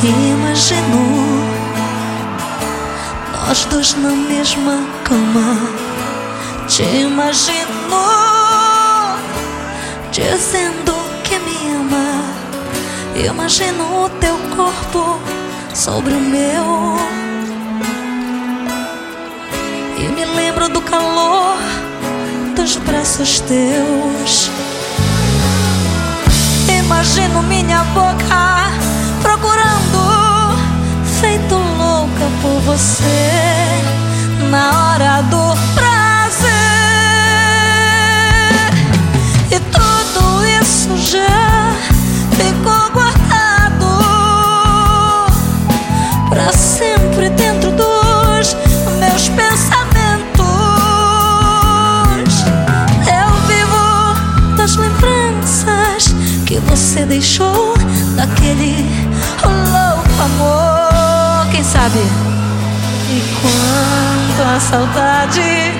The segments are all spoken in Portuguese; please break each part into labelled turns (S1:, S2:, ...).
S1: Imagino nós dois na mesma cama. Te imagino dizendo que me ama. Imagino o teu corpo sobre o meu e me lembro do calor dos braços teus. Imagino minha boca procurando, feito louca por você, na hora do prazer. E tudo isso já ficou guardado pra sempre dentro dos meus pensamentos. Eu vivo das lembranças que você deixou daquele louco amor. Quem sabe? E quanto a saudade,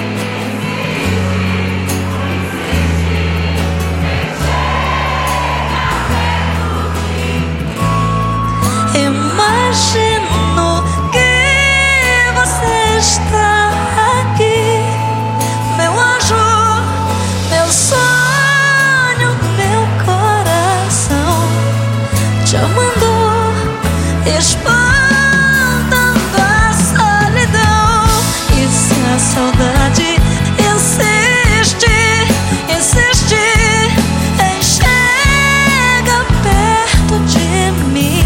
S1: imagino que você está aqui, meu anjo, meu sonho, meu coração, te amando, espantando a solidão. E se a saudade insiste, insiste em chegar perto de mim,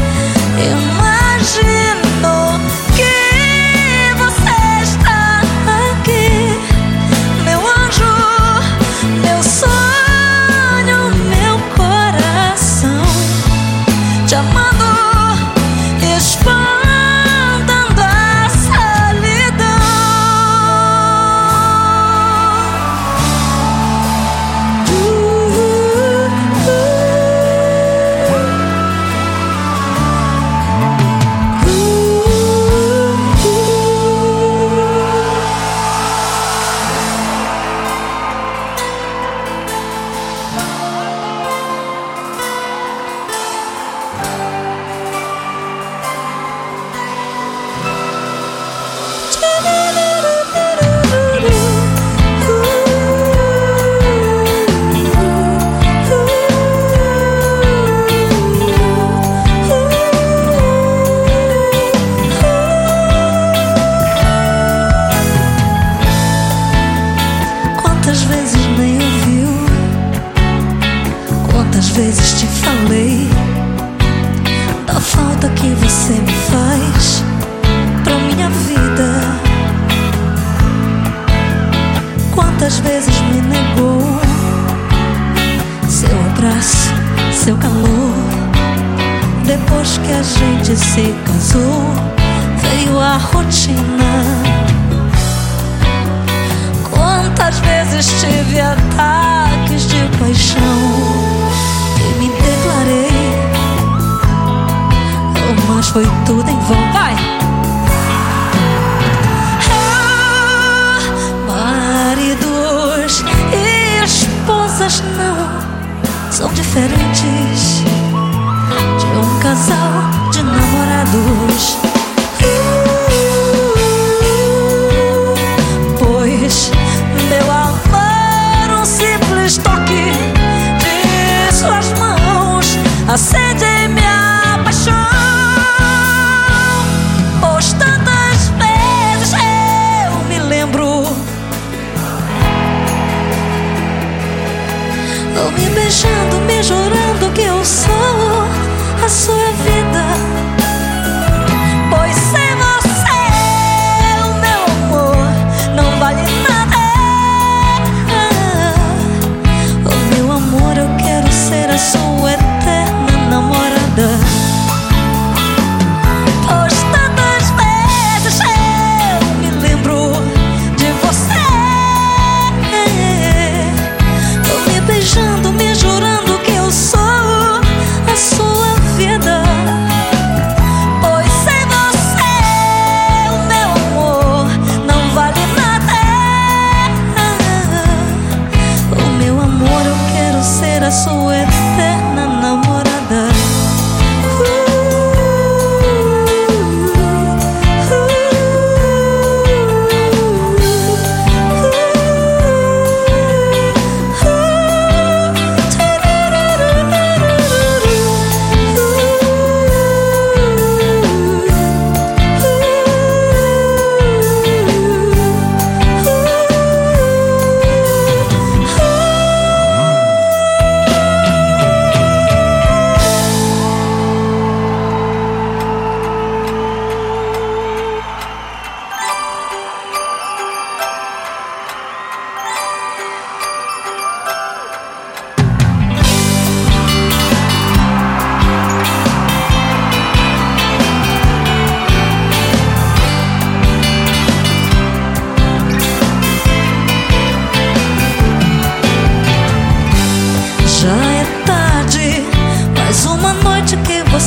S1: imagino que você está aqui, meu anjo, meu sonho, meu coração, te amando, espantando a solidão. Quantas vezes nem ouviu, quantas vezes te falei da falta que você me faz pra minha vida. Quantas vezes me negou seu abraço, seu calor. Depois que a gente se casou, veio a rotina. Quantas vezes tive ataques de paixão e me declarei, oh, mas foi tudo em vão. Vai! Maridos e esposas não são diferentes de um casal de namorados. Pois meu amor, um simples toque de suas mãos acende em minha paixão. Pois tantas vezes eu me lembro, ou me beijando, me jurando que eu sou a sua vida. Pois sem você o meu amor não vale nada. Oh, meu amor, eu quero ser a sua eterna namorada. Pois tantas vezes eu me lembro de você, oh, me beijando, me jurando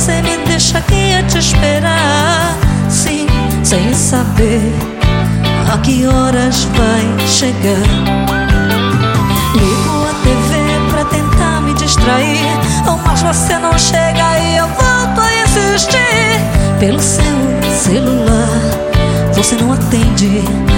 S1: você me deixa aqui a te esperar, sim, sem saber a que horas vai chegar. Ligo a TV pra tentar me distrair, mas você não chega e eu volto a insistir. Pelo seu celular você não atende,